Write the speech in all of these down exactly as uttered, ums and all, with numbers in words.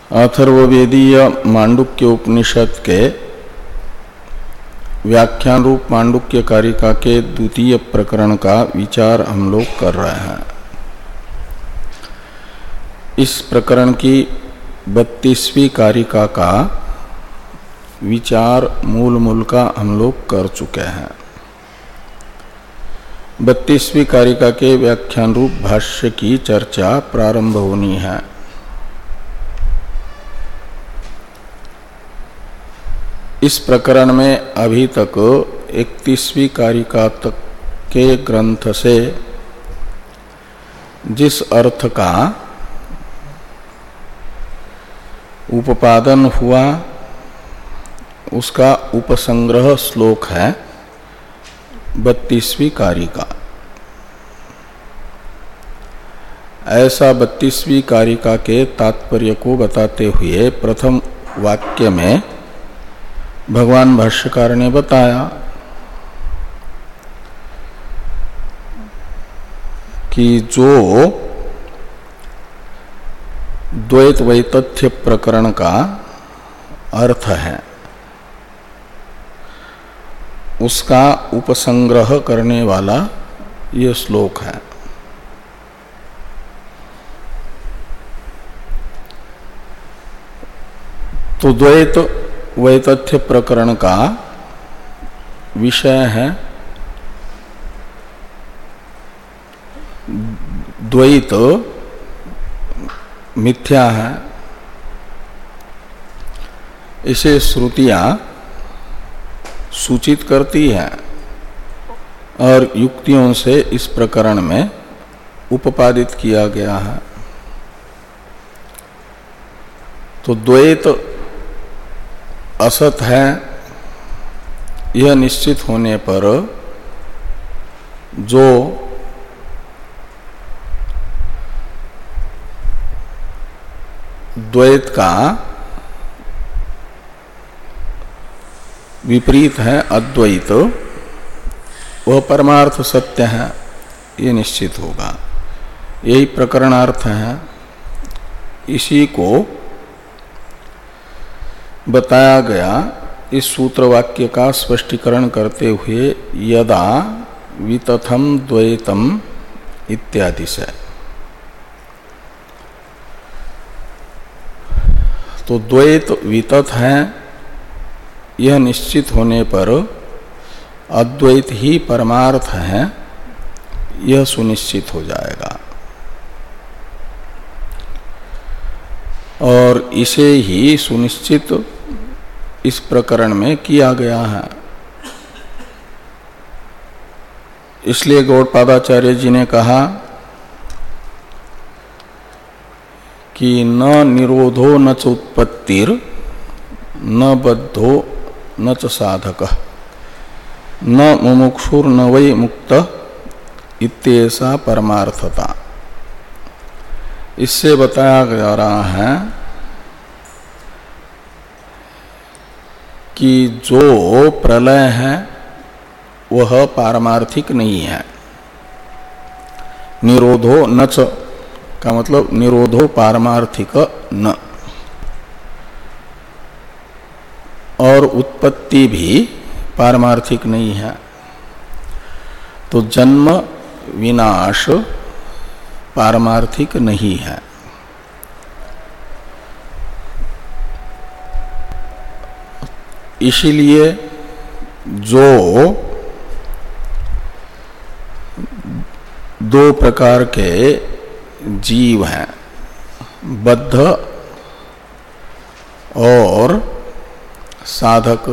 अथर्ववेदीय मांडुक्य उपनिषद के व्याख्यान रूप मांडुक्य कारिका के द्वितीय प्रकरण का विचार हम लोग कर रहे हैं। इस प्रकरण की बत्तीसवीं कारिका का विचार मूल मूल का हम लोग कर चुके हैं। बत्तीसवीं कारिका के व्याख्यान रूप भाष्य की चर्चा प्रारंभ होनी है। इस प्रकरण में अभी तक इकतीसवीं कारिका तक के ग्रंथ से जिस अर्थ का उपादन हुआ उसका उपसंग्रह श्लोक है बत्तीसवीं कारिका। ऐसा बत्तीसवीं कारिका के तात्पर्य को बताते हुए प्रथम वाक्य में भगवान भाष्यकार ने बताया कि जो द्वैत वैतथ्य प्रकरण का अर्थ है उसका उपसंग्रह करने वाला ये श्लोक है। तो द्वैत वैतथ्य प्रकरण का विषय है द्वैत मिथ्या है। इसे श्रुतियां सूचित करती है और युक्तियों से इस प्रकरण में उपपादित किया गया है। तो द्वैत असत है यह निश्चित होने पर जो द्वैत का विपरीत है अद्वैत वह परमार्थ सत्य है ये निश्चित होगा। यही प्रकरणार्थ है। इसी को बताया गया इस सूत्र वाक्य का स्पष्टीकरण करते हुए यदा वितथम द्वैतम इत्यादि से। तो द्वैत वितथ है यह निश्चित होने पर अद्वैत ही परमार्थ है यह सुनिश्चित हो जाएगा और इसे ही सुनिश्चित इस प्रकरण में किया गया है। इसलिए गौड़पादाचार्य जी ने कहा कि न निरोधो न च उत्पत्तिर न बद्धो न च साधक न मुमुक्षुर न वै मुक्त इत्येषा परमार्थता। इससे बताया जा रहा है कि जो प्रलय है वह पारमार्थिक नहीं है। निरोधो न च का मतलब निरोधो पारमार्थिक न, और उत्पत्ति भी पारमार्थिक नहीं है। तो जन्म विनाश पारमार्थिक नहीं है। इसीलिए जो दो प्रकार के जीव हैं बद्ध और साधक,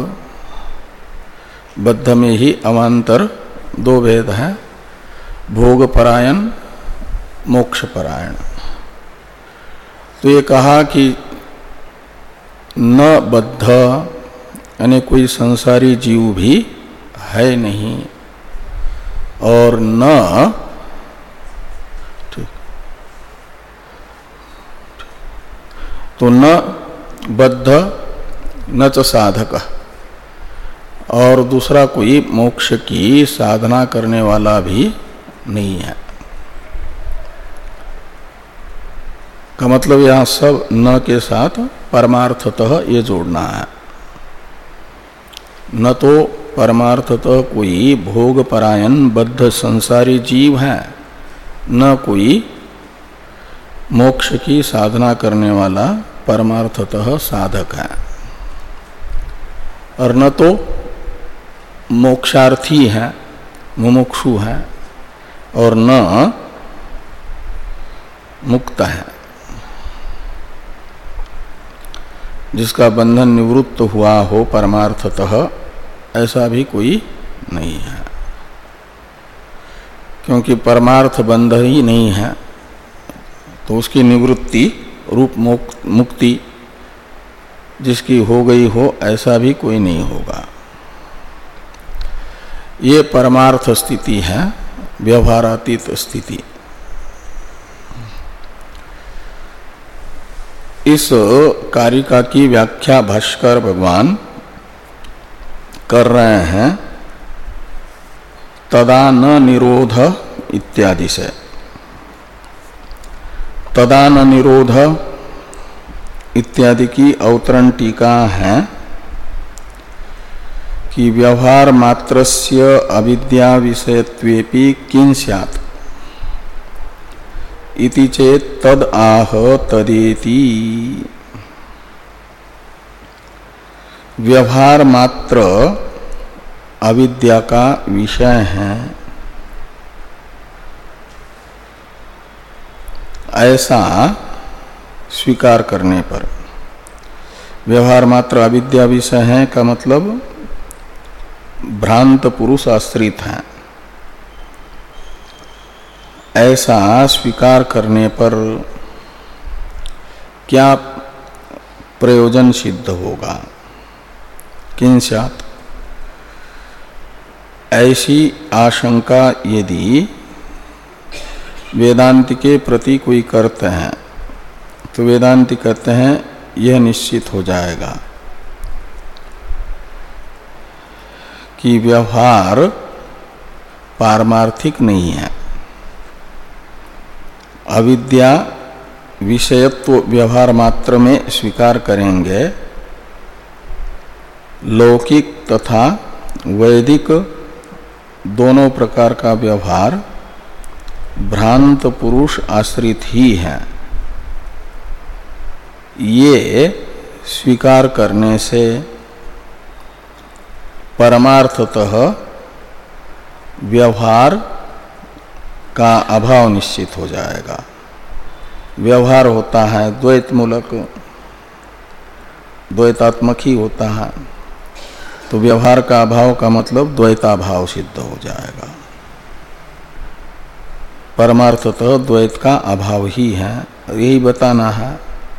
बद्ध में ही अवान्तर दो भेद हैं भोग परायण मोक्ष परायण। तो ये कहा कि न बद्ध यानी कोई संसारी जीव भी है नहीं और न ठीक तो न बद्ध न च साधक और दूसरा कोई मोक्ष की साधना करने वाला भी नहीं है। का मतलब यहाँ सब न के साथ परमार्थतः ये जोड़ना है। न तो परमार्थतः कोई भोग परायण बद्ध संसारी जीव है, न कोई मोक्ष की साधना करने वाला परमार्थतः साधक है, और न तो मोक्षार्थी है, मुमुक्षु है, और न मुक्त है, जिसका बंधन निवृत्त हुआ हो परमार्थतः, ऐसा भी कोई नहीं है। क्योंकि परमार्थ बंध ही नहीं है तो उसकी निवृत्ति रूप मुक्ति जिसकी हो गई हो ऐसा भी कोई नहीं होगा। ये परमार्थ स्थिति है, व्यवहारातीत स्थिति। इस कारिका की व्याख्या भाष्कर भगवान कर रहे हैं तदा न निरोध इत्यादि से। तदा न निरोध इत्यादि की अवतरण टीका है कि व्यवहार मात्रस्य अविद्या विषयत्वेपि किं स्यात् इति चेत् तद आह तदेति। व्यवहार मात्र अविद्या का विषय है, ऐसा स्वीकार करने पर, व्यवहार मात्र अविद्या विषय है का मतलब भ्रांत पुरुष आश्रित है, ऐसा स्वीकार करने पर क्या प्रयोजन सिद्ध होगा? किं स्यात्? ऐसी आशंका यदि वेदांति के प्रति कोई करते हैं तो वेदांति कहते हैं यह निश्चित हो जाएगा कि व्यवहार पारमार्थिक नहीं है। अविद्या विषयत्व व्यवहार मात्र में स्वीकार करेंगे, लौकिक तथा वैदिक दोनों प्रकार का व्यवहार भ्रांत पुरुष आश्रित ही है। ये स्वीकार करने से परमार्थतः व्यवहार का अभाव निश्चित हो जाएगा। व्यवहार होता है द्वैत मूलक, द्वैतात्मक ही होता है, तो व्यवहार का अभाव का मतलब द्वैताभाव सिद्ध हो जाएगा। परमार्थतः द्वैत का अभाव ही है, यही बताना है।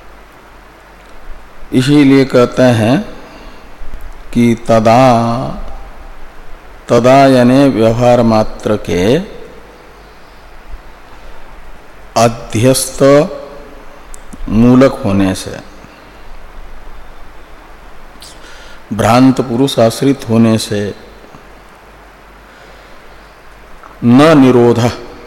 इसीलिए कहते हैं कि तदा, तदा यानी व्यवहार मात्र के अध्यस्त मूलक होने से, भ्रांत पुरुष आश्रित होने से न निरोध,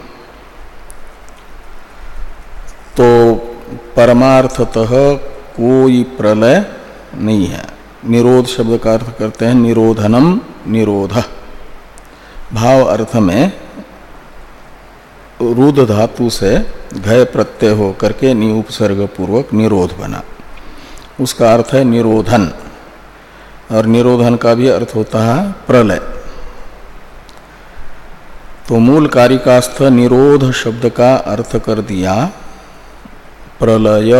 तो परमार्थतः कोई प्रलय नहीं है। निरोध शब्द का अर्थ करते हैं निरोधनम निरोध, भाव अर्थ में रुद्ध धातु से घय प्रत्यय हो करके निउपसर्ग पूर्वक निरोध बना, उसका अर्थ है निरोधन, और निरोधन का भी अर्थ होता है प्रलय। तो मूल कारिकास्थ निरोध शब्द का अर्थ कर दिया प्रलय,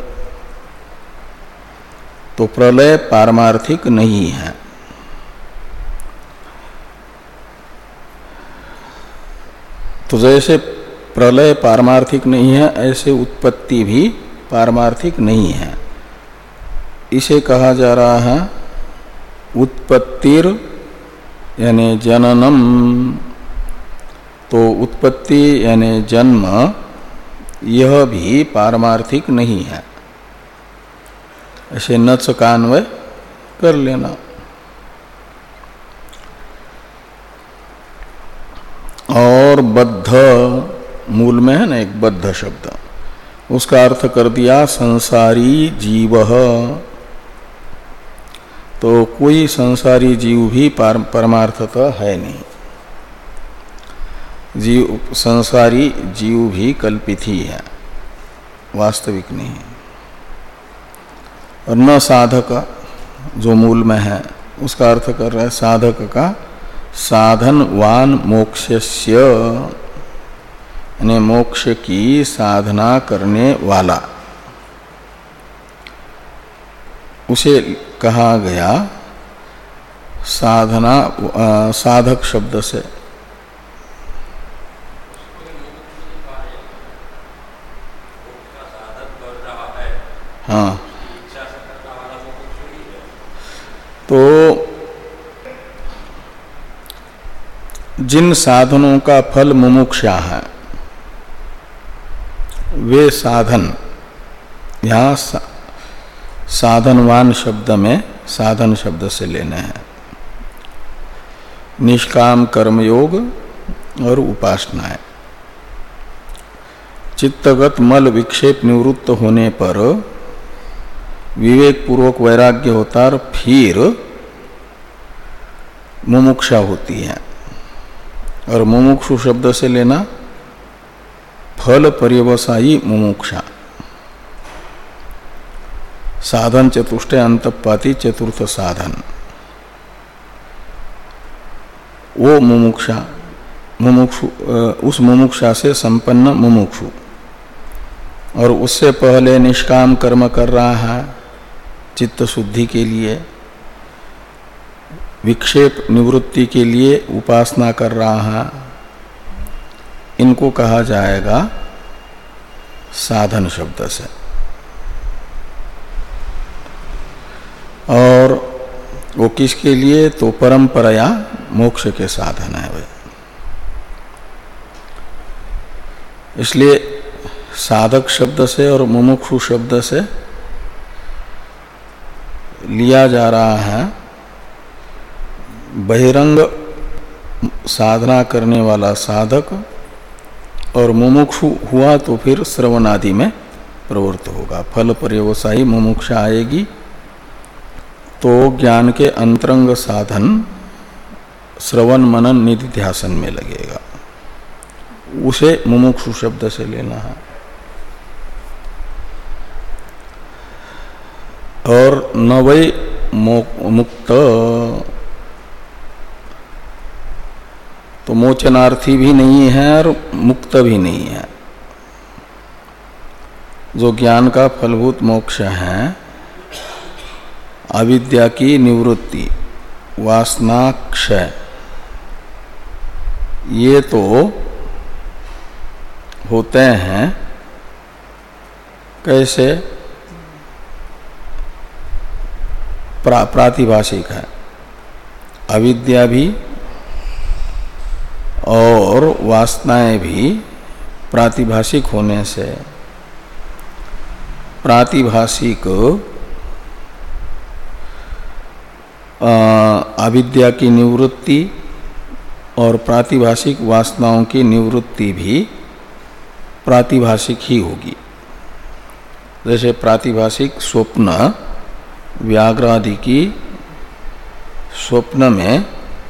तो प्रलय पारमार्थिक नहीं है। तो जैसे प्रलय पारमार्थिक नहीं है, ऐसे उत्पत्ति भी पारमार्थिक नहीं है। इसे कहा जा रहा है उत्पत्तिर यानी जननम। तो उत्पत्ति यानी जन्म, यह भी पारमार्थिक नहीं है। ऐसे नच का अन्वय कर लेना। और बद्ध, मूल में है ना एक बद्ध शब्द, उसका अर्थ कर दिया संसारी जीव। तो कोई संसारी जीव भी परमार्थतः है नहीं। जीव संसारी जीव भी कल्पित ही है, वास्तविक नहीं। और न साधक जो मूल में है उसका अर्थ कर रहा है साधक का साधनवान मोक्षस्य, यानी मोक्ष की साधना करने वाला, उसे कहा गया साधना साधक शब्द से। हाँ, तो जिन साधनों का फल मुमुक्षा है वे साधन, यहाँ सा, साधनवान शब्द में साधन शब्द से लेने हैं निष्काम कर्मयोग और उपासनाएं। चित्तगत मल विक्षेप निवृत्त होने पर विवेक पूर्वक वैराग्य होता और फिर मुमुक्षा होती है। और मुमुक्षु शब्द से लेना फल पर्यवसायी मुमुक्षा, साधन चतुष्टय अंतपाती चतुर्थ साधन, वो मुमुक्षा, मुमुक्षु, उस मुमुक्षा से संपन्न मुमुक्षु। और उससे पहले निष्काम कर्म कर रहा है चित्त शुद्धि के लिए, विक्षेप निवृत्ति के लिए उपासना कर रहा है, इनको कहा जाएगा साधन शब्द से। और वो किसके लिए? तो परंपराया मोक्ष के साधन है वे। इसलिए साधक शब्द से और मुमुक्षु शब्द से लिया जा रहा है बहिरंग साधना करने वाला साधक, और मुमुक्षु हुआ तो फिर श्रवण आदि में प्रवृत्त होगा। फल पर्यवसायी मुमुक्षा आएगी तो ज्ञान के अंतरंग साधन श्रवण मनन निधि ध्यासन में लगेगा, उसे मुमुक्षु शब्द से लेना है। और न वै मुक्त, तो मोचनार्थी भी नहीं है और मुक्त भी नहीं है। जो ज्ञान का फलभूत मोक्ष है, अविद्या की निवृत्ति, वासना क्षय, ये तो होते हैं कैसे? प्रा, प्रातिभाषिक है। अविद्या भी और वासनाएं भी प्रातिभाषिक होने से प्रातिभाषिक अविद्या की निवृत्ति और प्रातिभाषिक वासनाओं की निवृत्ति भी प्रातिभाषिक ही होगी। जैसे प्रातिभाषिक स्वप्न व्याघ्रादि की स्वप्न में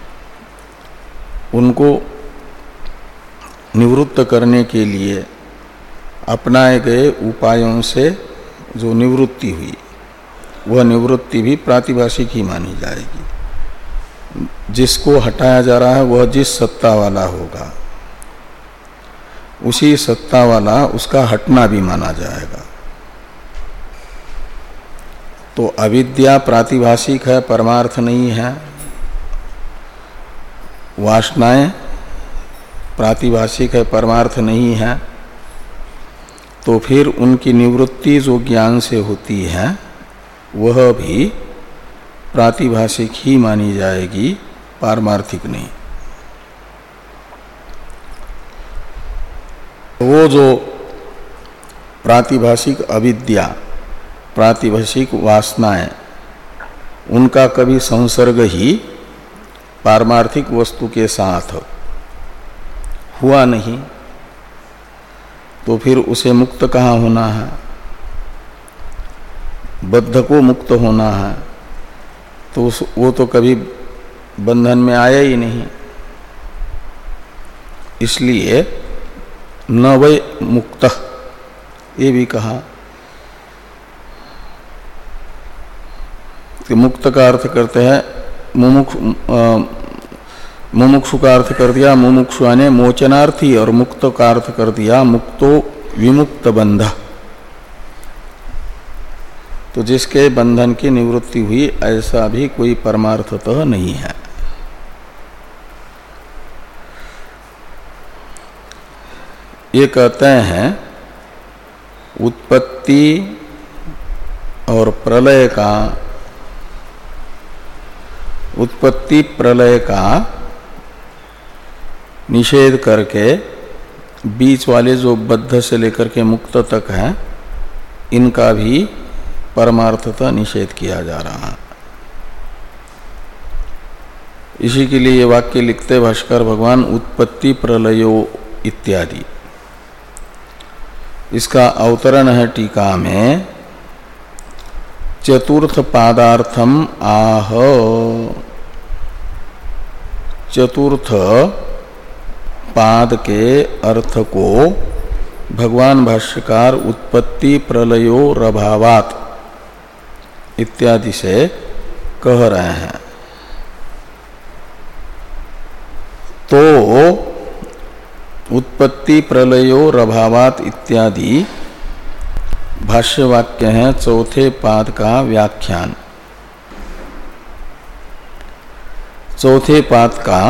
उनको निवृत्त करने के लिए अपनाए गए उपायों से जो निवृत्ति हुई, वह निवृत्ति भी प्रातिभाषिक ही मानी जाएगी। जिसको हटाया जा रहा है वह जिस सत्ता वाला होगा, उसी सत्ता वाला उसका हटना भी माना जाएगा। तो अविद्या प्रातिभाषिक है, परमार्थ नहीं है। वासनाएं प्रातिभाषिक है, परमार्थ नहीं है। तो फिर उनकी निवृत्ति जो ज्ञान से होती है वह भी प्रातिभाषिक ही मानी जाएगी, पारमार्थिक नहीं। वो जो प्रातिभाषिक अविद्या, प्रातिभाषिक वासनाएं, उनका कभी संसर्ग ही पारमार्थिक वस्तु के साथ हुआ नहीं। तो फिर उसे मुक्त कहाँ होना है? बद्ध को मुक्त होना है, तो उस वो तो कभी बंधन में आया ही नहीं। इसलिए न वै मुक्त ये भी कहा कि मुक्त का अर्थ करते हैं मुमुक्ष, मुमुक्षु का अर्थ कर दिया मुमुक्षु यानी मोचनार्थी, और मुक्त का अर्थ कर दिया मुक्तो विमुक्त बंध। तो जिसके बंधन की निवृत्ति हुई ऐसा भी कोई परमार्थतः नहीं है। ये कहते हैं उत्पत्ति और प्रलय का उत्पत्ति प्रलय का निषेध करके बीच वाले जो बद्ध से लेकर के मुक्त तक है इनका भी परमार्थता निषेध किया जा रहा है। इसी के लिए ये वाक्य लिखते भास्कर भगवान उत्पत्ति प्रलयो इत्यादि। इसका अवतरण है टीका में चतुर्थ पादार्थम आह। चतुर्थ पाद के अर्थ को भगवान भाष्यकार उत्पत्ति प्रलयो रभावात इत्यादि से कह रहे हैं। तो उत्पत्ति प्रलयो रभावात इत्यादि भाष्य वाक्य है चौथे पाद का व्याख्यान। चौथे पाद का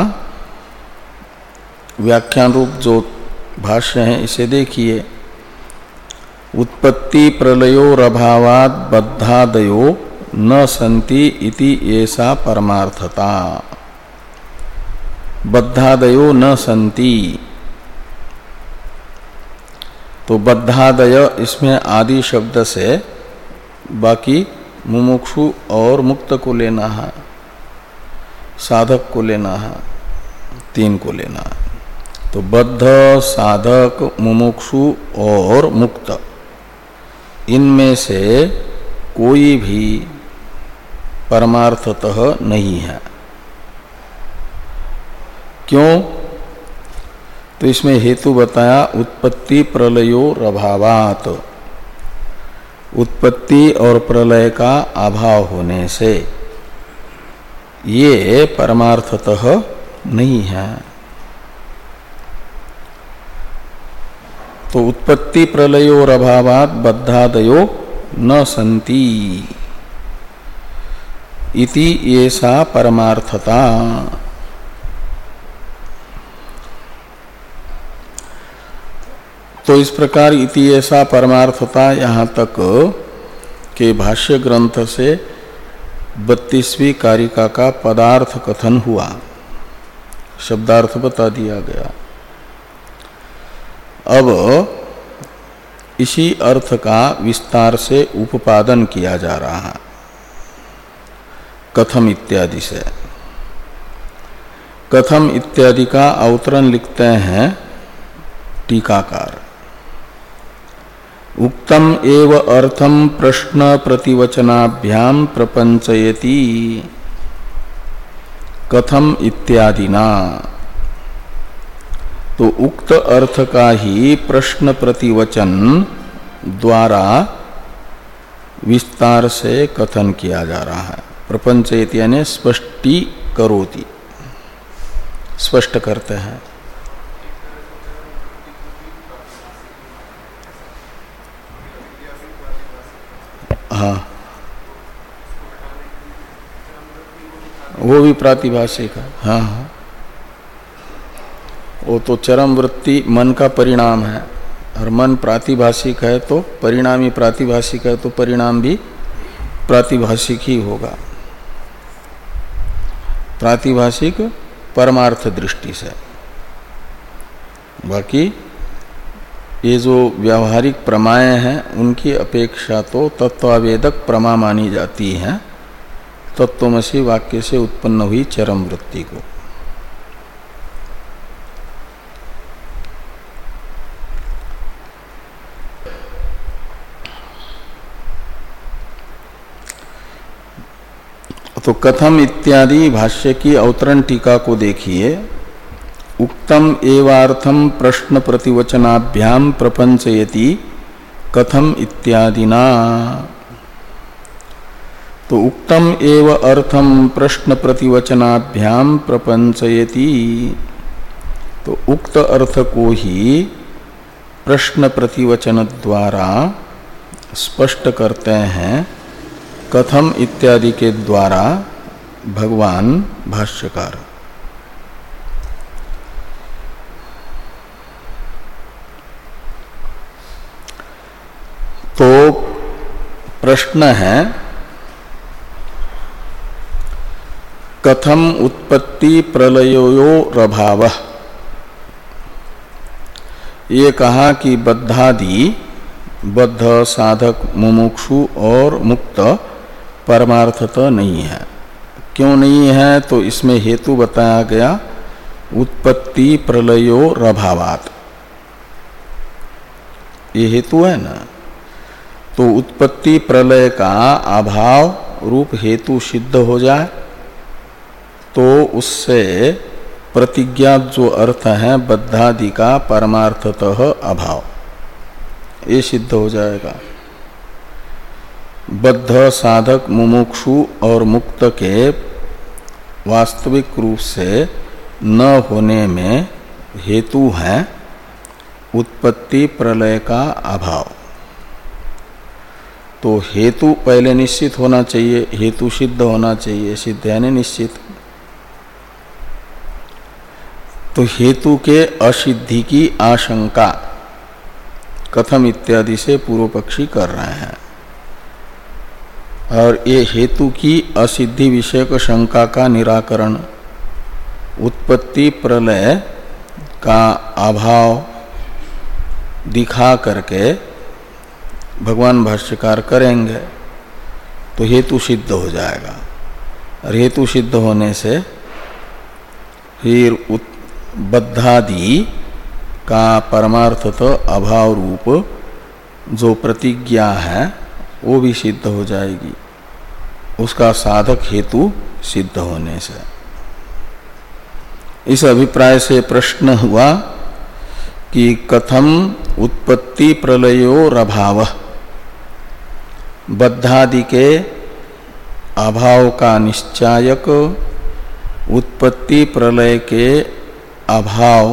व्याख्यान रूप जो भाष्य है इसे देखिए। उत्पत्ति प्रलयो रभावात बद्धादयो न संति इति ऐसा परमार्थता। बद्धादयो न संति, तो बद्धादय इसमें आदि शब्द से बाकी मुमुक्षु और मुक्त को लेना है, साधक को लेना है, तीन को लेना है। तो बद्ध, साधक, मुमुक्षु और मुक्त इनमें से कोई भी परमार्थतः नहीं है। क्यों? तो इसमें हेतु बताया उत्पत्ति प्रलयो रभावात। उत्पत्ति और प्रलय का अभाव होने से ये परमार्थतः नहीं है। तो उत्पत्ति प्रलयो रभावात बद्धादयो न संति इति ऐसा परमार्थता। तो इस प्रकार इति ऐसा परमार्थता यहाँ तक के भाष्य ग्रंथ से बत्तीसवीं कारिका का पदार्थ कथन हुआ, शब्दार्थ बता दिया गया। अब इसी अर्थ का विस्तार से उपादन किया जा रहा है कथम इत्यादि से। कथम इत्यादि का अवतरण लिखते हैं टीकाकार। उक्तम एव अर्थम प्रश्न प्रतिवचनाभ्याम प्रपंचयति कथम इत्यादिना। तो उक्त अर्थ का ही प्रश्न प्रतिवचन द्वारा विस्तार से कथन किया जा रहा है। प्रपंचयति यानी स्पष्टी करोति, स्पष्ट करते हैं। हाँ, वो भी प्रातिभाषिक है। हाँ हाँ, वो तो चरम वृत्ति मन का परिणाम है, और मन प्रातिभाषिक है तो परिणाम ही प्रातिभाषिक है, तो परिणाम भी प्रातिभाषिक ही होगा। प्रातिभाषिक परमार्थ दृष्टि से। बाकी ये जो व्यावहारिक प्रमाएं हैं उनकी अपेक्षा तो तत्वावेदक प्रमा मानी जाती हैं तत्वमसि वाक्य से उत्पन्न हुई चरम वृत्ति को। तो कथम इत्यादि भाष्य की अवतरण टीका को देखिए। उक्तम एवार्थम प्रश्न प्रतिवचनाभ्याम प्रपंचयति कथम इत्यादिना। तो उक्तम एव अर्थम प्रश्न प्रतिवचनाभ्याम प्रपंचयति, तो उक्त अर्थ को ही प्रश्न प्रतिवचन द्वारा स्पष्ट करते हैं कथम इत्यादि के द्वारा भगवान भाष्यकार। तो प्रश्न है कथम उत्पत्ति प्रलयोरभावः। ये कहा कि बद्धादि, बद्ध, साधक, मुमुक्षु और मुक्त परमार्थतः नहीं है। क्यों नहीं है? तो इसमें हेतु बताया गया उत्पत्ति प्रलयोरभावात्। ये हेतु है ना। तो उत्पत्ति प्रलय का अभाव रूप हेतु सिद्ध हो जाए तो उससे प्रतिज्ञात जो अर्थ है बद्धादि का परमार्थतः अभाव, ये सिद्ध हो जाएगा। बद्ध, साधक, मुमुक्षु और मुक्त के वास्तविक रूप से न होने में हेतु है उत्पत्ति प्रलय का अभाव। तो हेतु पहले निश्चित होना चाहिए, हेतु सिद्ध होना चाहिए, सिद्ध यानी निश्चित। तो हेतु के असिद्धि की आशंका कथम इत्यादि से पूर्व पक्षी कर रहे हैं। और ये हेतु की असिद्धि विषयक शंका का निराकरण उत्पत्ति प्रलय का अभाव दिखा करके भगवान भाष्यकार करेंगे तो हेतु सिद्ध हो जाएगा। और हेतु सिद्ध होने से फिर बद्धादि का परमार्थतः अभाव रूप जो प्रतिज्ञा है वो भी सिद्ध हो जाएगी, उसका साधक हेतु सिद्ध होने से। इस अभिप्राय से प्रश्न हुआ कि कथम उत्पत्ति प्रलयोरभावः, बद्धादि के अभाव का निश्चायक उत्पत्ति प्रलय के अभाव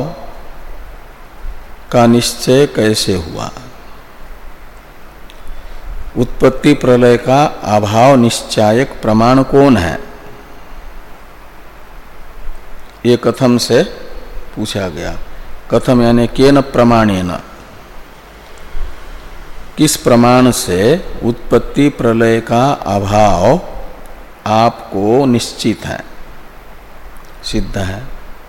का निश्चय कैसे हुआ। उत्पत्ति प्रलय का अभाव निश्चायक प्रमाण कौन है, ये कथम से पूछा गया। कथम यानी केन प्रमाणेन, किस प्रमाण से उत्पत्ति प्रलय का अभाव आपको निश्चित है, सिद्ध है।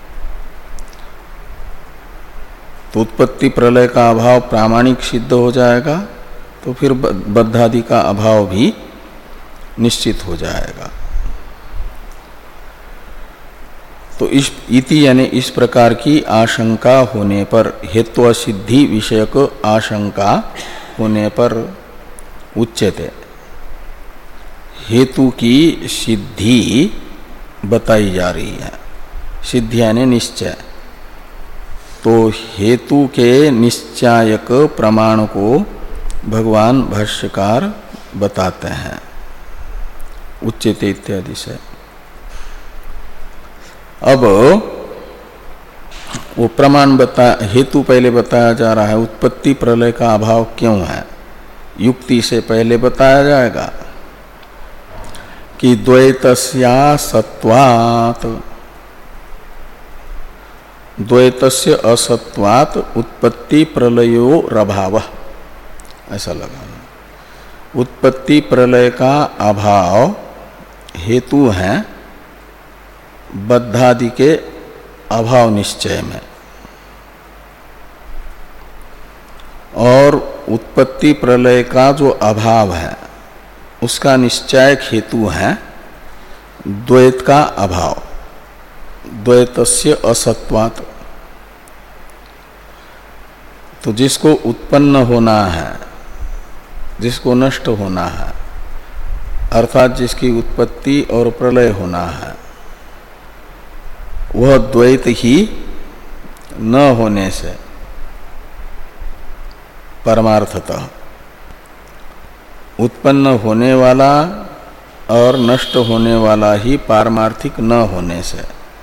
तो उत्पत्ति प्रलय का अभाव प्रामाणिक सिद्ध हो जाएगा तो फिर बद्धादि का अभाव भी निश्चित हो जाएगा। तो इस इति यानी इस प्रकार की आशंका होने पर, हेतु सिद्धि विषयक आशंका होने पर उच्यते, हेतु की सिद्धि बताई जा रही है। सिद्धि यानी निश्चय। तो हेतु के निश्चायक प्रमाण को भगवान भाष्यकार बताते हैं उच्यते इत्यादि से। अब वो प्रमाण बता, हेतु पहले बताया जा रहा है। उत्पत्ति प्रलय का अभाव क्यों है, युक्ति से पहले बताया जाएगा कि द्वैतस्या सत्वात्, द्वैतस्य असत्वात् उत्पत्ति प्रलयोरभावः, ऐसा लगाना। उत्पत्ति प्रलय का अभाव हेतु है बद्धादि के अभाव निश्चय में, और उत्पत्ति प्रलय का जो अभाव है उसका निश्चायक हेतु है द्वैत का अभाव, द्वैतस्य असत्वात्। तो जिसको उत्पन्न होना है, जिसको नष्ट होना है, अर्थात जिसकी उत्पत्ति और प्रलय होना है, वह द्वैत ही न होने से परमार्थतः उत्पन्न होने वाला और नष्ट होने वाला ही पारमार्थिक न होने से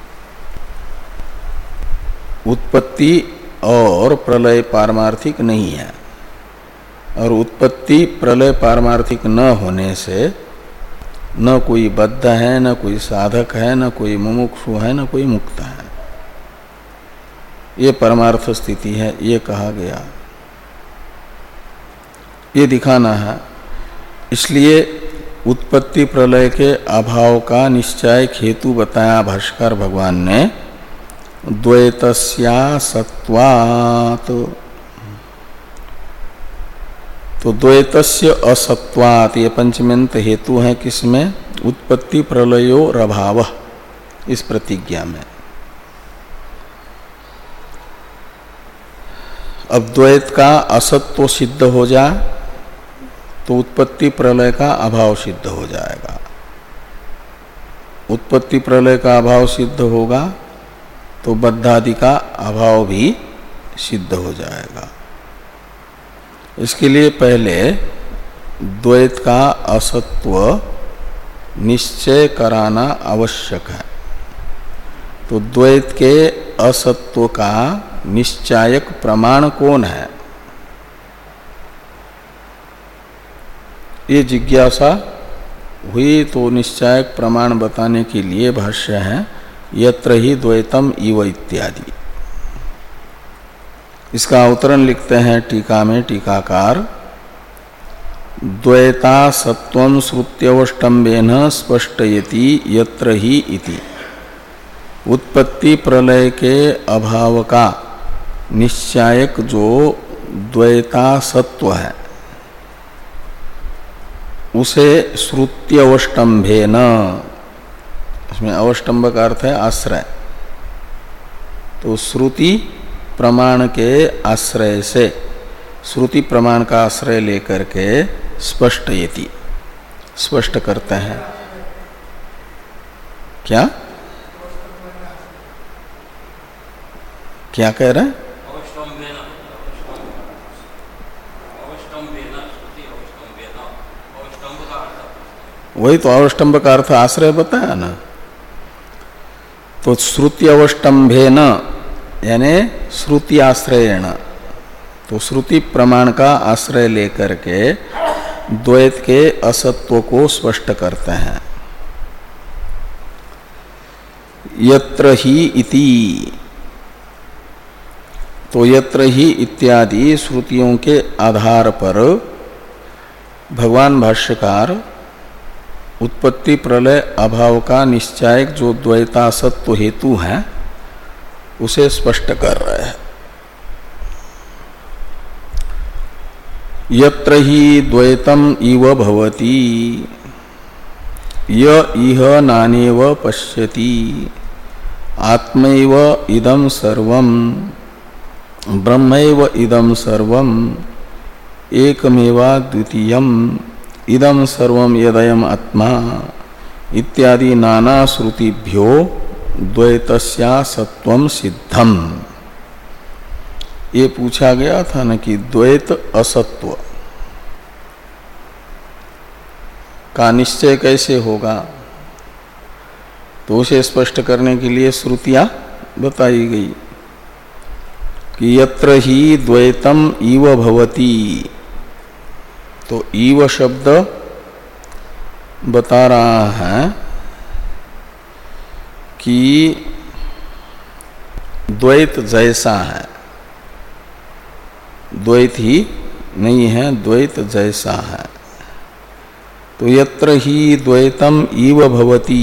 उत्पत्ति और प्रलय पारमार्थिक नहीं है, और उत्पत्ति प्रलय पारमार्थिक न होने से न कोई बद्ध है, न कोई साधक है, न कोई मुमुक्षु है, न कोई मुक्त है। ये परमार्थ स्थिति है, ये कहा गया, ये दिखाना है। इसलिए उत्पत्ति प्रलय के अभाव का निश्चय हेतु बताया भाष्कर भगवान ने द्वैतस्या सत्वात्। तो द्वैतस्य असत्वात् ये पंचमेंत हेतु है किसमें? उत्पत्ति प्रलयोर अभाव, इस प्रतिज्ञा में। अब द्वैत का असत्व सिद्ध हो जाए तो उत्पत्ति प्रलय का अभाव सिद्ध हो जाएगा। उत्पत्ति प्रलय का अभाव सिद्ध होगा तो बद्धादि का अभाव भी सिद्ध हो जाएगा। इसके लिए पहले द्वैत का असत्व निश्चय कराना आवश्यक है। तो द्वैत के असत्व का निश्चायक प्रमाण कौन है, ये जिज्ञासा हुई। तो निश्चायक प्रमाण बताने के लिए भाष्य है यत्र ही द्वैतम इव इत्यादि। इसका अवतरण लिखते हैं टीका में टीकाकार, द्वैता सत्वं श्रुत्यवष्टम्बेन स्पष्टयति यत्र ही इति। उत्पत्ति प्रलय के अभाव का निश्चायक जो द्वैता सत्व है उसे श्रुत्यवष्टम्भेन, इसमें अवष्टम्भ का अर्थ है आश्रय, तो श्रुति प्रमाण के आश्रय से, श्रुति प्रमाण का आश्रय लेकर के स्पष्टयति, स्पष्ट करते हैं। क्या क्या कह रहे हैं? वही तो अवष्टम्भ का अर्थ आश्रय बताया ना। तो श्रुति अवष्टम्भेन यानी श्रुति आश्रयेण, तो श्रुति प्रमाण का आश्रय लेकर के द्वैत के असत्व को स्पष्ट करते हैं। यत्र ही इति, तो यत्र ही इत्यादि श्रुतियों के आधार पर भगवान भाष्यकार उत्पत्ति प्रलय अभाव का निश्चायक जो द्वैता सत्व हेतु है उसे स्पष्ट कर रहे हैं। यत्र ही द्वैतम इव भवति य इह नानेव पश्यति आत्मैव इदं सर्वं ब्रह्मैव इदं सर्वं एकमेवा द्वितीयम् इदं सर्वं यदयम् आत्मा इत्यादि नाना श्रुतिभ्यो द्वैतस्या सत्वं सिद्धम। ये पूछा गया था न कि द्वैत असत्व का निश्चय कैसे होगा, तो उसे स्पष्ट करने के लिए श्रुतियां बताई गई कि यत्र ही द्वैतम इव भवति। तो ईव शब्द बता रहा है कि द्वैत जैसा है, द्वैत ही नहीं है, द्वैत जैसा है। तो यत्र ही द्वैतम ईव भवति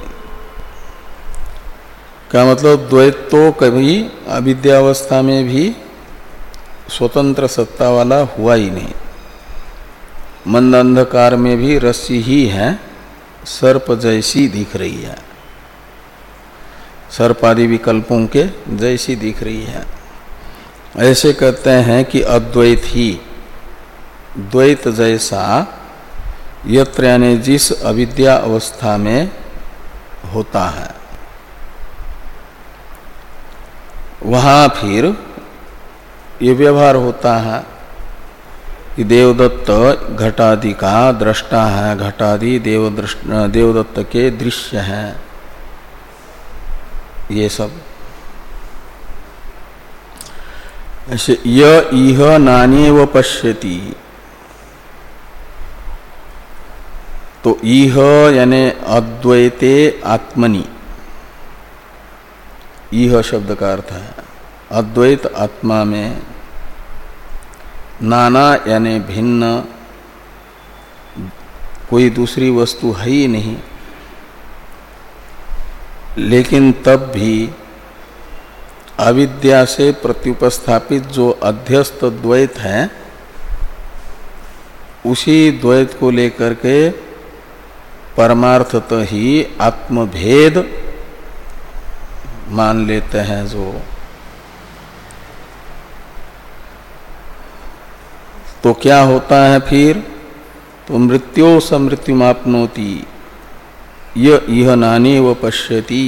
का मतलब द्वैत तो कभी अविद्यावस्था में भी स्वतंत्र सत्ता वाला हुआ ही नहीं। मंद अंधकार में भी रस्सी ही है, सर्प जैसी दिख रही है, सर्पादि विकल्पों के जैसी दिख रही है। ऐसे कहते हैं कि अद्वैत ही द्वैत जैसा यत्र यानी जिस अविद्या अवस्था में होता है वहाँ फिर ये व्यवहार होता है कि देवदत्त घटादि का दृष्टा है, घटादि देव देवदत्त के दृश्य हैं, ये सब ऐसे य इह नान्येव पश्यति। तो इह यानी अद्वैते आत्मनि, इह शब्द का अर्थ है अद्वैत आत्मा में, नाना यानी भिन्न, कोई दूसरी वस्तु है ही नहीं, लेकिन तब भी अविद्या से प्रत्युपस्थापित जो अध्यस्त द्वैत है उसी द्वैत को लेकर के परमार्थत ही आत्मभेद मान लेते हैं जो, तो क्या होता है फिर? तो मृत्यो समृत्युमाप्नोति य इह नान्येव पश्यति।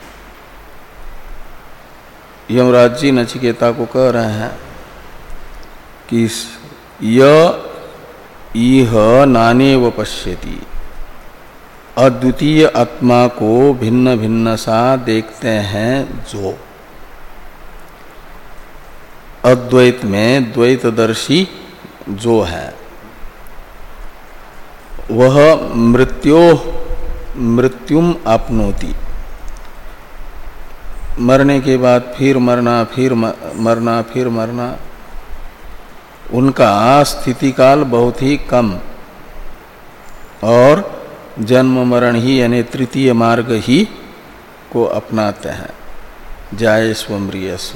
यमराज जी नचिकेता को कह रहे हैं कि य इह नान्येव पश्यति, अद्वितीय आत्मा को भिन्न भिन्न सा देखते हैं जो, अद्वैत में द्वैतदर्शी जो है वह मृत्यो मृत्युम आपनोति, मरने के बाद फिर मरना, फिर मरना, फिर मरना, उनका स्थिति काल बहुत ही कम और जन्म मरण ही यानी तृतीय मार्ग ही को अपनाते हैं, जायस्व म्रियस्व।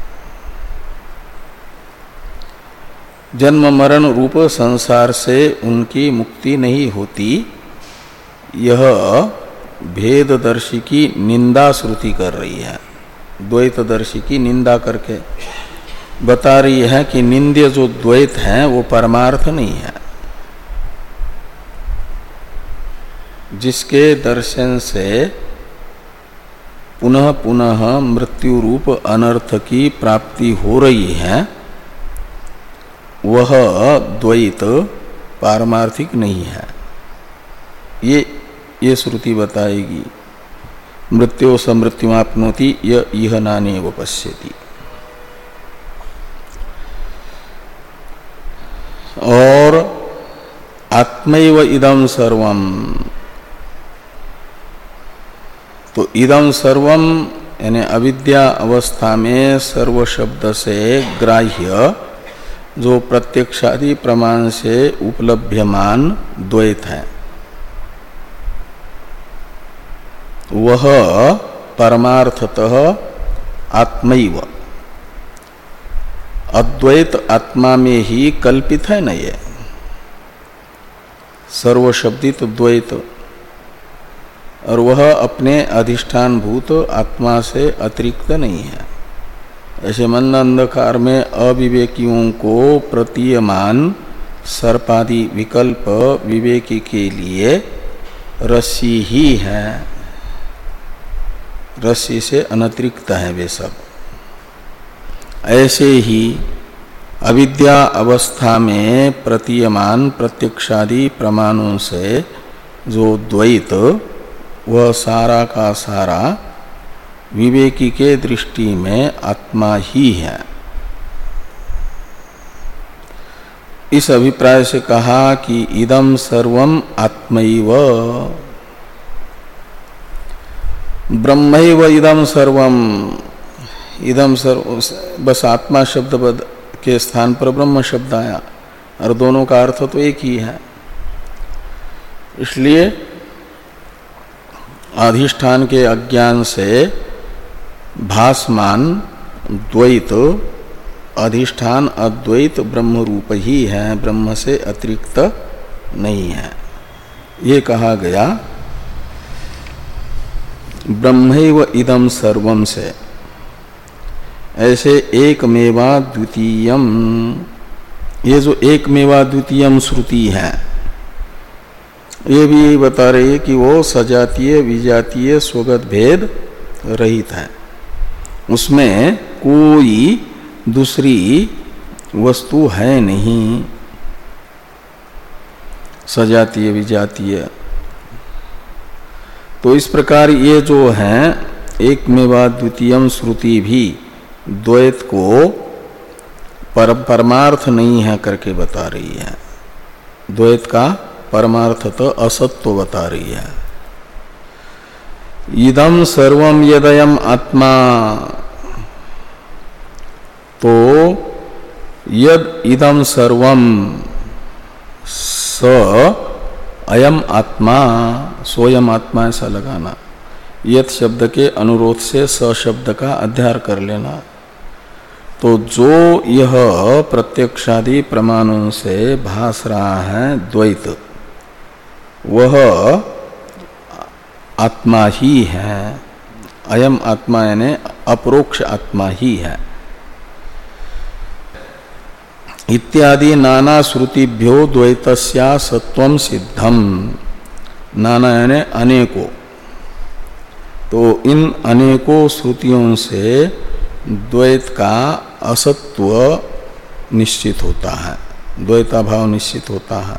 जन्म मरण रूप संसार से उनकी मुक्ति नहीं होती, यह भेददर्शी की निंदा श्रुति कर रही है, द्वैतदर्शी की निंदा करके बता रही है कि निंद्य जो द्वैत है वो परमार्थ नहीं है, जिसके दर्शन से पुनः पुनः मृत्यु रूप अनर्थ की प्राप्ति हो रही है, वह द्वैत पारमार्थिक नहीं है। ये ये श्रुति बताएगी मृत्यो समृत्युमाप्नोति य इह नान्येव पश्यति। और आत्मैव इदं सर्वम, तो इदं सर्वम यानी अविद्या अवस्था में सर्व शब्द से ग्राह्य जो प्रत्यक्षादि प्रमाण से उपलभ्यमान द्वैत है वह परमार्थतः आत्मैव, अद्वैत आत्मा में ही कल्पित है न, ये सर्वशब्दित द्वैत, और वह अपने अधिष्ठान भूत आत्मा से अतिरिक्त नहीं है। ऐसे मन अंधकार में अविवेकियों को प्रतीयमान सर्पादि विकल्प विवेकी के लिए रस्सी ही है, रस्सी से अनतिरिक्त है वे सब। ऐसे ही अविद्या अवस्था में प्रतीयमान प्रत्यक्षादि प्रमाणों से जो द्वैत वह सारा का सारा विवेकी के दृष्टि में आत्मा ही है। इस अभिप्राय से कहा कि इदं सर्वम आत्मैव, ब्रह्मैव इदं सर्वम, इदं सर्व बस आत्मा शब्द के स्थान पर ब्रह्म शब्द आया और दोनों का अर्थ तो एक ही है। इसलिए अधिष्ठान के अज्ञान से भासमान द्वैत अधिष्ठान अद्वैत ब्रह्म रूप ही है, ब्रह्म से अतिरिक्त नहीं है। ये कहा गया ब्रह्मैव इदं सर्वम से। ऐसे एक मेवा द्वितीयम, ये जो एक मेवा द्वितीयम श्रुति है ये भी यही बता रही है कि वो सजातीय विजातीय स्वगत भेद रहित है, उसमें कोई दूसरी वस्तु है नहीं सजातीय विजातीय। तो इस प्रकार ये जो है एकमेवा द्वितीयम श्रुति भी द्वैत को पर, परमार्थ नहीं है करके बता रही है, द्वैत का परमार्थ तो असत्व बता रही है। इदम सर्वम यदयम आत्मा, तो यद इदम सर्वम स अयम आत्मा, सोयम आत्मा ऐसा लगाना, यद शब्द के अनुरोध से स शब्द का अध्यार कर लेना। तो जो यह प्रत्यक्षादि प्रमाणों से भास रहा है द्वैत, वह आत्मा ही है, अयम आत्मा यानी अपरोक्ष आत्मा ही है। इत्यादि नाना श्रुतिभ्यो द्वैतस्या सत्वम सिद्धम, नाना यानी अनेकों, तो इन अनेकों श्रुतियों से द्वैत का असत्व निश्चित होता है, द्वैताभाव निश्चित होता है।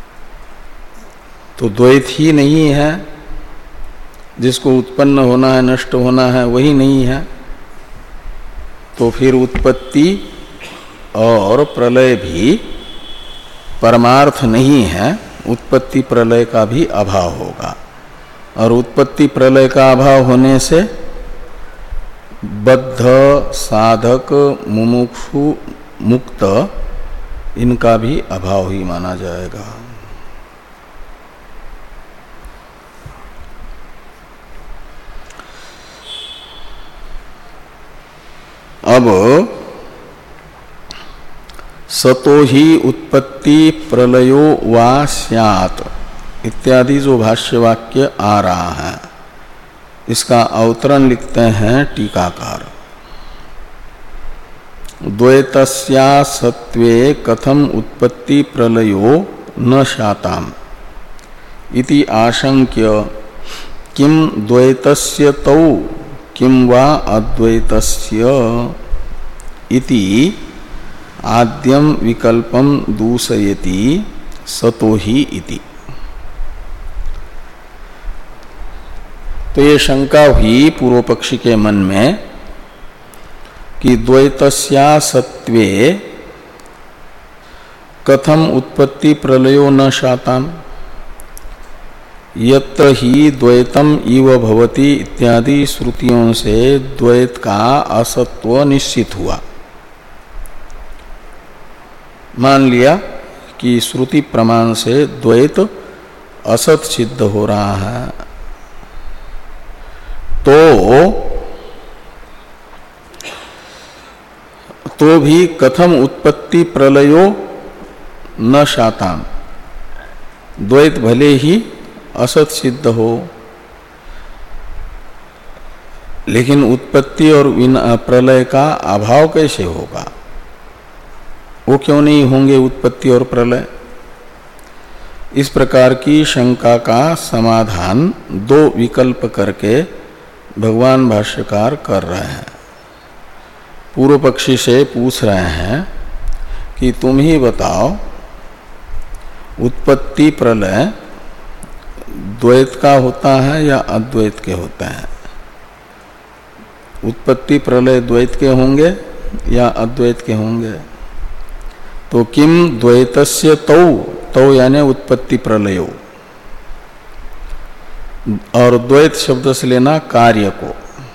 तो द्वैत ही नहीं है, जिसको उत्पन्न होना है नष्ट होना है वही नहीं है, तो फिर उत्पत्ति और प्रलय भी परमार्थ नहीं है, उत्पत्ति प्रलय का भी अभाव होगा। और उत्पत्ति प्रलय का अभाव होने से बद्ध साधक मुमुक्षु मुक्त इनका भी अभाव ही माना जाएगा। अब सतो ही उत्पत्ति प्रलयो वा स्यात् इत्यादि जो भाष्य वाक्य आ रहा है, इसका अवतरण लिखते हैं टीकाकार। द्वैतस्या सत्वे कथम उत्पत्ति प्रलयो न शाताम इति आशंक्य किम द्वैतस्य तौ किम वा अद्वैतस्य इति आद्यम विकल्पम दूषयति सतो ही इति। तो ये शंका हुई पूर्व पक्षी के मन में कि द्वैतस्या सत्वे कथम उत्पत्ति प्रलयो न शाताम यत्र ही द्वैतम इव भवति इत्यादि श्रुतियों से द्वैत का असत्व निश्चित हुआ। मान लिया कि श्रुति प्रमाण से द्वैत असत सिद्ध हो रहा है, तो तो भी कथम उत्पत्ति प्रलयो न शाताम, द्वैत भले ही असत सिद्ध हो, लेकिन उत्पत्ति और प्रलय का अभाव कैसे होगा? वो क्यों नहीं होंगे उत्पत्ति और प्रलय? इस प्रकार की शंका का समाधान दो विकल्प करके भगवान भाष्यकार कर रहे हैं। पूर्व पक्षी से पूछ रहे हैं कि तुम ही बताओ, उत्पत्ति प्रलय द्वैत का होता है या अद्वैत के होते हैं? उत्पत्ति प्रलय द्वैत के होंगे या अद्वैत के होंगे? तो किम द्वैतस्य तौ, तौ यानी उत्पत्ति प्रलयो, और द्वैत शब्द से लेना कार्य को,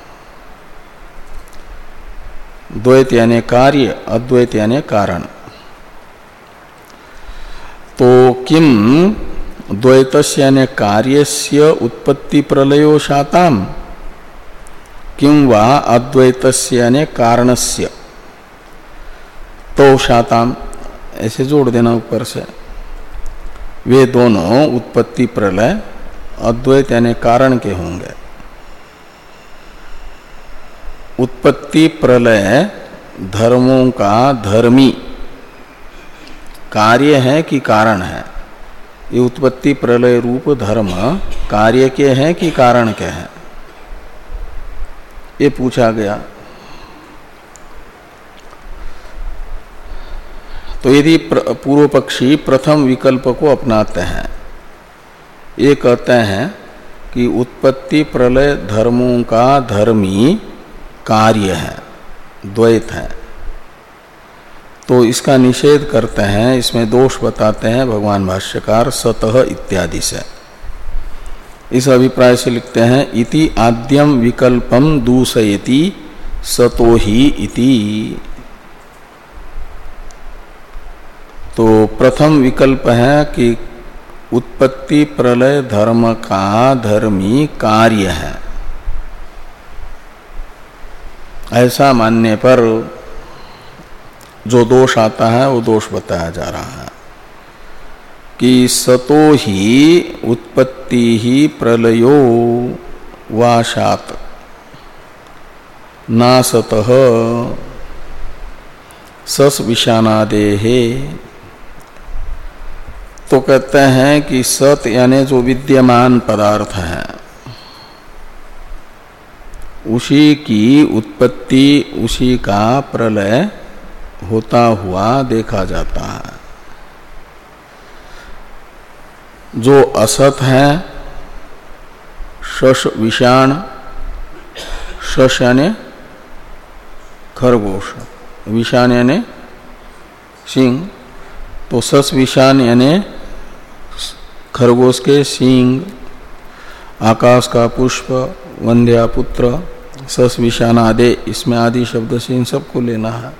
द्वैत यानी कार्य, अद्वैत यानी कारण। तो किम द्वैतस्य यानी कार्यस्य उत्पत्ति प्रलयो शाताम किम वा अद्वैतस्य यानी कारणस्य तो शाताम, ऐसे जोड़ देना ऊपर से। वे दोनों उत्पत्ति प्रलय अद्वैत यानी कारण के होंगे। उत्पत्ति प्रलय धर्मों का धर्मी कार्य है कि कारण है? ये उत्पत्ति प्रलय रूप धर्म कार्य के हैं कि कारण के हैं, ये पूछा गया। तो यदि पूर्व पक्षी प्रथम विकल्प को अपनाते हैं, ये कहते हैं कि उत्पत्ति प्रलय धर्मों का धर्मी कार्य है, द्वैत है, तो इसका निषेध करते हैं, इसमें दोष बताते हैं भगवान भाष्यकार सतः इत्यादि से। इस अभिप्राय से लिखते हैं इति आद्यम विकल्पम दूषयति सतो ही इति। तो प्रथम विकल्प है कि उत्पत्ति प्रलय धर्म का धर्मी कार्य है, ऐसा मानने पर जो दोष आता है वो दोष बताया जा रहा है कि सतो ही उत्पत्ति ही प्रलयो वाशात नासतः सस विषानादेहे। तो कहते हैं कि सत यानी जो विद्यमान पदार्थ है उसी की उत्पत्ति उसी का प्रलय होता हुआ देखा जाता है। जो असत है शश विषाण, शश यानी खरगोश, विषाण यानी सिंह, तो सस विषाण यानी खरगोश के सींग, आकाश का पुष्प, वंध्या पुत्र, सस विषाण आदि, इसमें आदि शब्द से इन सबको लेना है।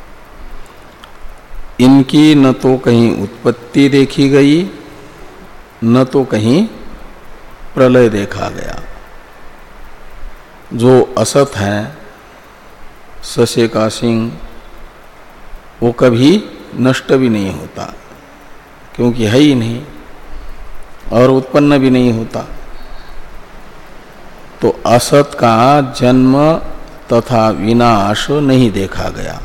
इनकी न तो कहीं उत्पत्ति देखी गई न तो कहीं प्रलय देखा गया। जो असत है ससे का सिंह वो कभी नष्ट भी नहीं होता क्योंकि है ही नहीं और उत्पन्न भी नहीं होता। तो असत का जन्म तथा विनाश नहीं देखा गया,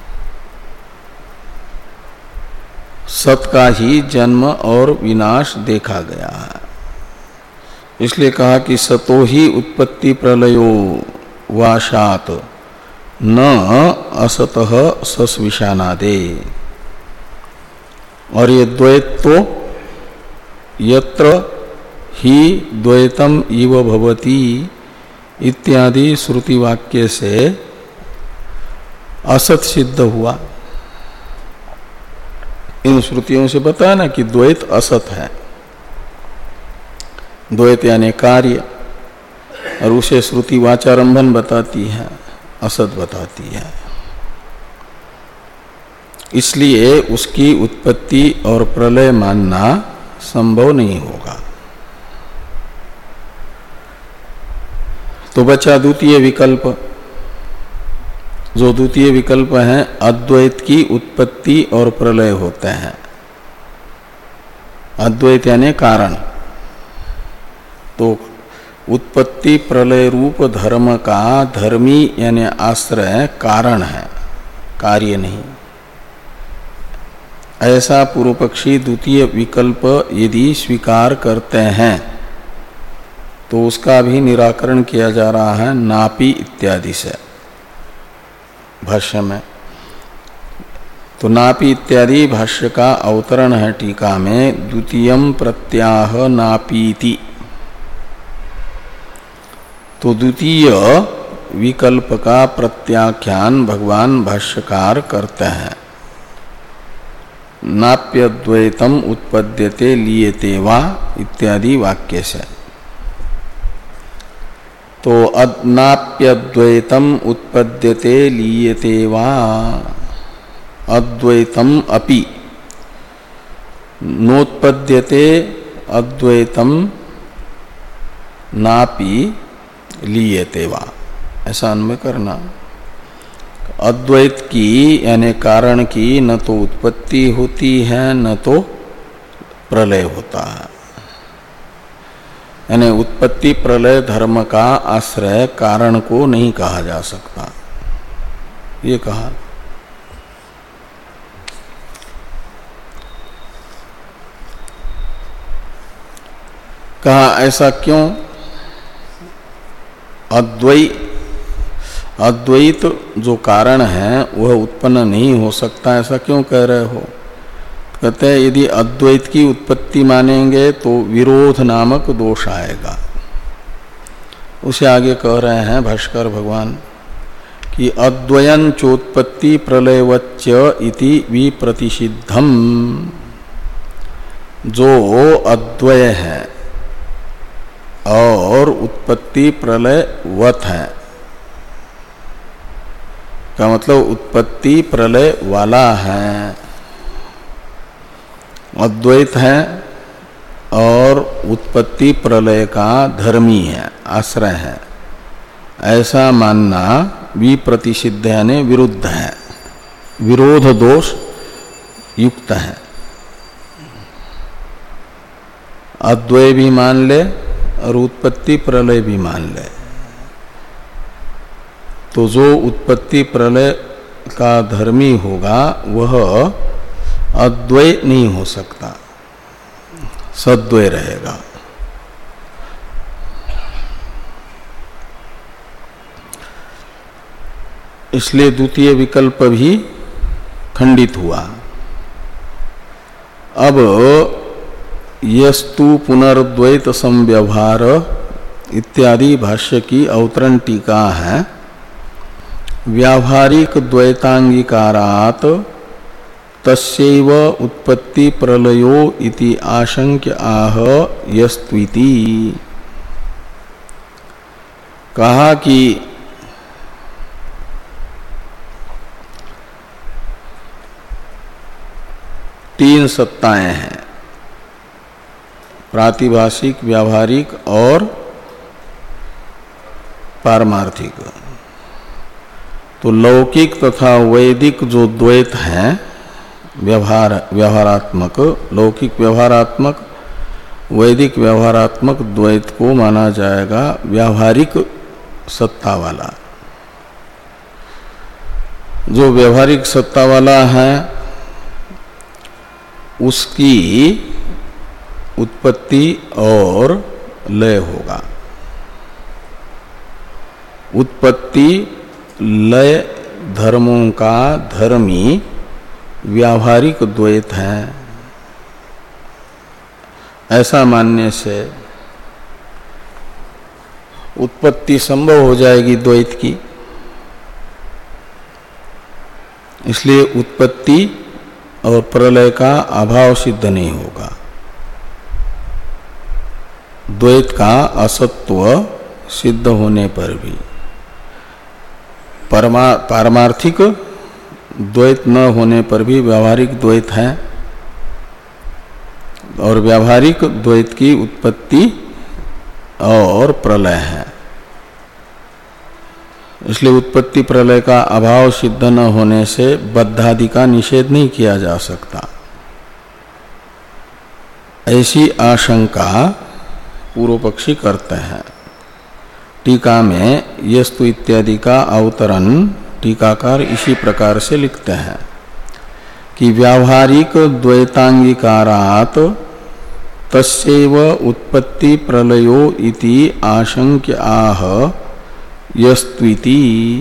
सत का ही जन्म और विनाश देखा गया है। इसलिए कहा कि सतो ही उत्पत्ति प्रलयो वाशात न असतः सस विषानादे। और ये द्वैत तो यत्र ही द्वैतम इव भवति इत्यादि श्रुति वाक्य से असत सिद्ध हुआ। इन श्रुतियों से बताया ना कि द्वैत असत है, द्वैत यानी कार्य, और उसे श्रुति वाचारंभन बताती है, असत बताती है। इसलिए उसकी उत्पत्ति और प्रलय मानना संभव नहीं होगा। तो बचा द्वितीय विकल्प। जो द्वितीय विकल्प है अद्वैत की उत्पत्ति और प्रलय होते हैं। अद्वैत यानी कारण। तो उत्पत्ति प्रलय रूप धर्म का धर्मी यानी आश्रय कारण है, कार्य नहीं। ऐसा पूर्व पक्षी द्वितीय विकल्प यदि स्वीकार करते हैं तो उसका भी निराकरण किया जा रहा है नापी इत्यादि से भाष्य में। तो नापी इत्यादि भाष्य का अवतरण है टीका में, द्वितीयम प्रत्याह नापीति। तो द्वितीय विकल्प का प्रत्याख्यान भगवान भाष्यकार करते हैं। नाप्यद्वैतम उत्पद्यते लीयते वा इत्यादि वाक्य से। तो नाप्यद्वैतम उत्पद्यते लीयते वा अद्वैतम अपि नोत्पद्यते अद्वैतम नापि लीयते वा, ऐसा अन्वय करना। अद्वैत की यानी कारण की न तो उत्पत्ति होती है न तो प्रलय होता है। यानी उत्पत्ति प्रलय धर्म का आश्रय कारण को नहीं कहा जा सकता, ये कहा। कहा ऐसा क्यों? अद्वै अद्वैत जो कारण है वह उत्पन्न नहीं हो सकता, ऐसा क्यों कह रहे हो? कहते हैं यदि अद्वैत की उत्पत्ति मानेंगे तो विरोध नामक दोष आएगा। उसे आगे कह रहे हैं भाष्कर भगवान कि अद्वयं चोत्पत्ति प्रलयवच्च इति विप्रतिषिद्धम। जो अद्वय है और उत्पत्ति प्रलयवत है, का मतलब उत्पत्ति प्रलय वाला है, अद्वैत है और उत्पत्ति प्रलय का धर्मी है, आश्रय है, ऐसा मानना विप्रतिषिद्ध यानी विरुद्ध है, विरोध दोष युक्त है। अद्वय भी मान ले और उत्पत्ति प्रलय भी मान ले, तो जो उत्पत्ति प्रलय का धर्मी होगा वह अद्वय नहीं हो सकता, सद्वय रहेगा। इसलिए द्वितीय विकल्प भी खंडित हुआ। अब यस्तु पुनर्द्वैत संव्यवहार इत्यादि भाष्य की अवतरण टीका है। व्यावहारिक द्वैतांगीकारात् तस्यैव उत्पत्ति प्रलयो इति आशंक्य आह यस्त्विति। कहा कि तीन सत्ताएं हैं, प्रातिभाषिक, व्यावहारिक और पारमार्थिक। तो लौकिक तथा वैदिक जो द्वैत हैं व्यवहार व्यवहारात्मक, लौकिक व्यवहारात्मक, वैदिक व्यवहारात्मक द्वैत को माना जाएगा व्यावहारिक सत्ता वाला। जो व्यवहारिक सत्ता वाला है उसकी उत्पत्ति और लय होगा। उत्पत्ति लय धर्मों का धर्मी व्यावहारिक द्वैत है, ऐसा मानने से उत्पत्ति संभव हो जाएगी द्वैत की। इसलिए उत्पत्ति और प्रलय का अभाव सिद्ध नहीं होगा। द्वैत का असत्व सिद्ध होने पर भी परमा पारमार्थिक द्वैत न होने पर भी व्यावहारिक द्वैत है और व्यावहारिक द्वैत की उत्पत्ति और प्रलय है। इसलिए उत्पत्ति प्रलय का अभाव सिद्ध न होने से बद्धादि का निषेध नहीं किया जा सकता। ऐसी आशंका पूर्व पक्षी करते हैं। टीका में यस्तु इत्यादि का अवतरण टीकाकार इसी प्रकार से लिखते हैं कि व्यावहारिक द्वैतांगीकारात् तस्यैव उत्पत्ति प्रलयो इति आशंक्य आह यस्त्विति।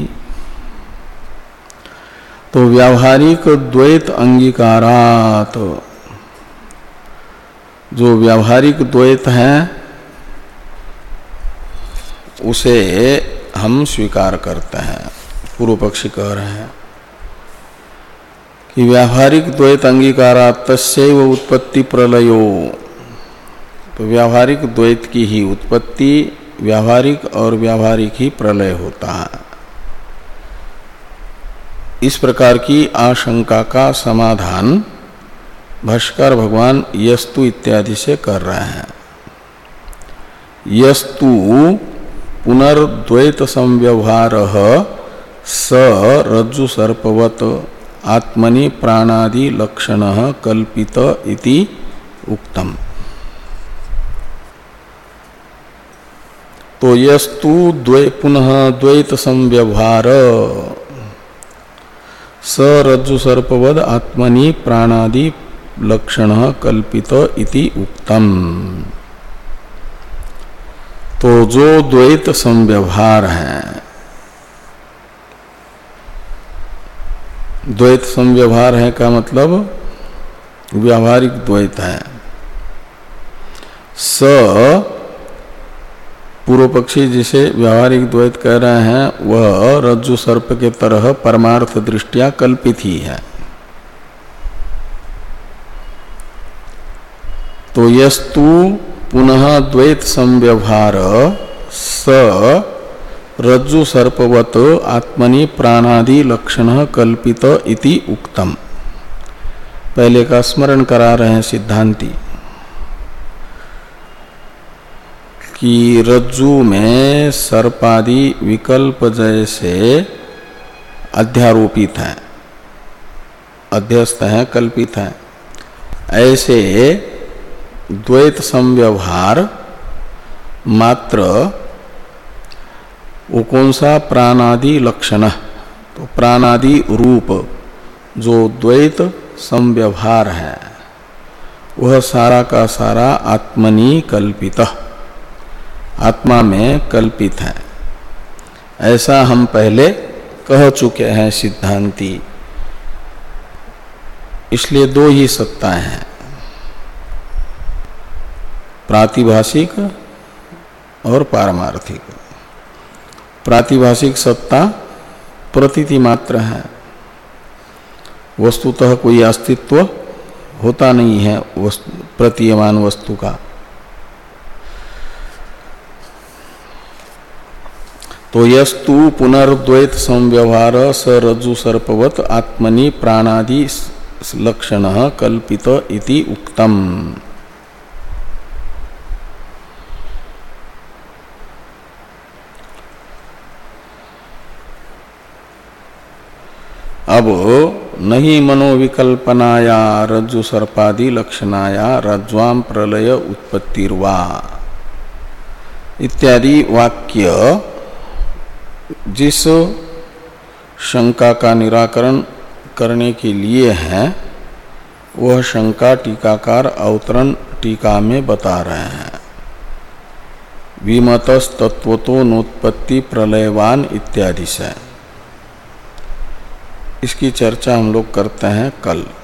तो व्यावहारिक द्वैत अंगीकारात्, जो व्यावहारिक द्वैत है उसे हम स्वीकार करते हैं। पूर्व पक्षी कह रहे हैं कि व्यावहारिक द्वैत अंगीकारात् तस्यैव उत्पत्ति प्रलयो, तो व्यावहारिक द्वैत की ही उत्पत्ति, व्यावहारिक और व्यावहारिक ही प्रलय होता है। इस प्रकार की आशंका का समाधान भाष्कर भगवान यस्तु इत्यादि से कर रहे हैं। यस्तु पुनर्द्वैत संव्यवहार स रज्जु सर्पवत आत्मनि प्राणादि लक्षण कल्पित इति उक्तम। तो यस्तु द्वै पुनः द्वैत संव्यवहार स रज्जु सर्पवद आत्मनि प्राणादि लक्षण कल्पित इति उक्तम। तो जो द्वैत संव्यवहार है, द्वैत संव्यवहार है का मतलब व्यावहारिक द्वैत है। स पूर्व पक्षी जिसे व्यावहारिक द्वैत कह रहे हैं वह रज्जु सर्प के तरह परमार्थ दृष्टिया कल्पित ही है। तो यस्तु पुनः द्वैत संव्यवहार स रज्जु सर्पवत आत्मनि प्राणादि लक्षण कल्पित इति उक्तम। पहले का स्मरण करा रहे हैं सिद्धांती कि रज्जु में सर्पादि विकल्प जैसे अध्यारोपित है, अध्यस्त है, कल्पित है। ऐसे द्वैत संव्यवहार मात्र वो कौन सा प्राणादि लक्षण, तो प्राणादि रूप जो द्वैत संव्यवहार है वह सारा का सारा आत्मनि कल्पित, आत्मा में कल्पित है। ऐसा हम पहले कह चुके हैं सिद्धांती। इसलिए दो ही सत्ताएं हैं, प्रातिभाषिक और पारमार्थिक। प्रातिभाषिक सत्ता प्रतीति मात्र है, वस्तुतः कोई अस्तित्व होता नहीं है प्रतीयमान वस्तु का। तो यस्तु पुनर्द्वैत संव्यवहार स रज्जु सर्पवत आत्मनि प्राणादि लक्षण कल्पित इति उक्तम। अब नहीं मनोविकल्पनाया रज्जु सर्पादि लक्षणाया रज्ज्वाम प्रलय उत्पत्तिर्वा इत्यादि वाक्य जिस शंका का निराकरण करने के लिए है वह शंका टीकाकार अवतरण टीका में बता रहे हैं। विमतस तत्वतो नोत्पत्ति प्रलयवान इत्यादि से इसकी चर्चा हम लोग करते हैं कल।